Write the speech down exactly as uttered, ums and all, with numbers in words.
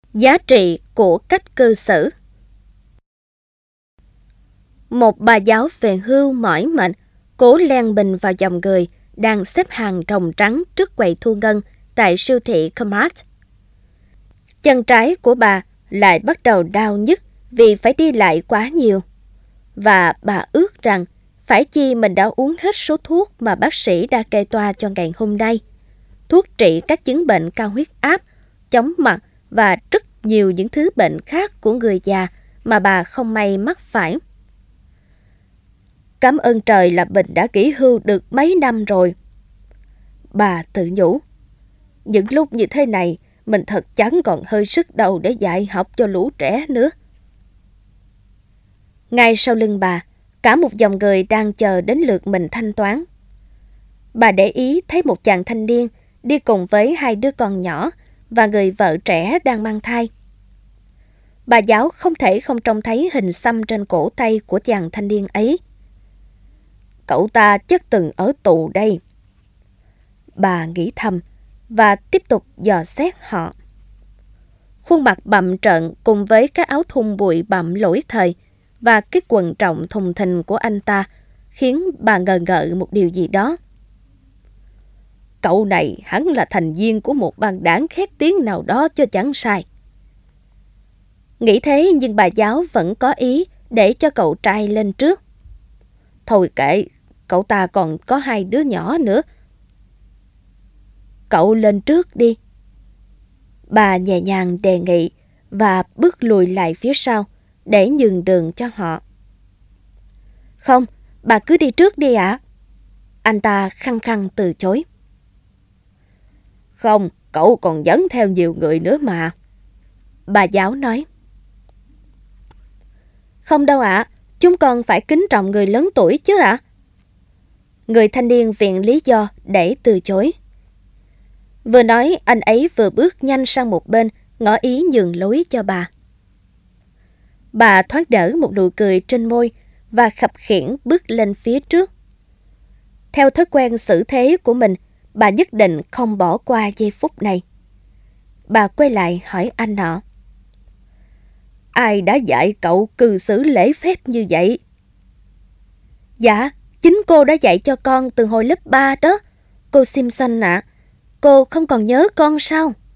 Giá trị của cách cư xử. Một bà giáo về hưu mỏi mệt, cố len mình vào dòng người đang xếp hàng rồng trắng trước quầy thu ngân tại siêu thị Kmart. Chân trái của bà lại bắt đầu đau nhức vì phải đi lại quá nhiều. Và bà ước rằng phải chi mình đã uống hết số thuốc mà bác sĩ đã kê toa cho ngày hôm nay. Thuốc trị các chứng bệnh cao huyết áp, chóng mặt và rất nhiều những thứ bệnh khác của người già mà bà không may mắc phải. Cảm ơn trời là mình đã nghỉ hưu được mấy năm rồi. Bà tự nhủ, những lúc như thế này mình thật chẳng còn hơi sức đầu để dạy học cho lũ trẻ nữa. Ngay sau lưng bà, cả một dòng người đang chờ đến lượt mình thanh toán. Bà để ý thấy một chàng thanh niên đi cùng với hai đứa con nhỏ và người vợ trẻ đang mang thai. Bà giáo không thể không trông thấy hình xăm trên cổ tay của chàng thanh niên ấy. Cậu ta chắc từng ở tù đây. Bà nghĩ thầm và tiếp tục dò xét họ. Khuôn mặt bặm trợn cùng với cái áo thun bụi bặm lỗi thời và cái quần trọng thùng thình của anh ta khiến bà ngờ ngợ một điều gì đó. Cậu này hẳn là thành viên của một băng đảng khét tiếng nào đó chứ chẳng sai. Nghĩ thế nhưng bà giáo vẫn có ý để cho cậu trai lên trước. Thôi kệ, cậu ta còn có hai đứa nhỏ nữa. Cậu lên trước đi. Bà nhẹ nhàng đề nghị và bước lùi lại phía sau để nhường đường cho họ. Không, bà cứ đi trước đi ạ. À? Anh ta khăng khăng từ chối. Không, cậu còn dẫn theo nhiều người nữa mà. Bà giáo nói. Không đâu ạ, à, chúng con phải kính trọng người lớn tuổi chứ ạ. À? Người thanh niên viện lý do để từ chối. Vừa nói, anh ấy vừa bước nhanh sang một bên, ngỏ ý nhường lối cho bà. Bà thoáng đỡ một nụ cười trên môi và khập khiễng bước lên phía trước. Theo thói quen xử thế của mình, bà nhất định không bỏ qua giây phút này. Bà quay lại hỏi anh nọ. Ai đã dạy cậu cư xử lễ phép như vậy? Dạ, chính cô đã dạy cho con từ hồi lớp ba đó. Cô Simpson ạ, à, cô không còn nhớ con sao?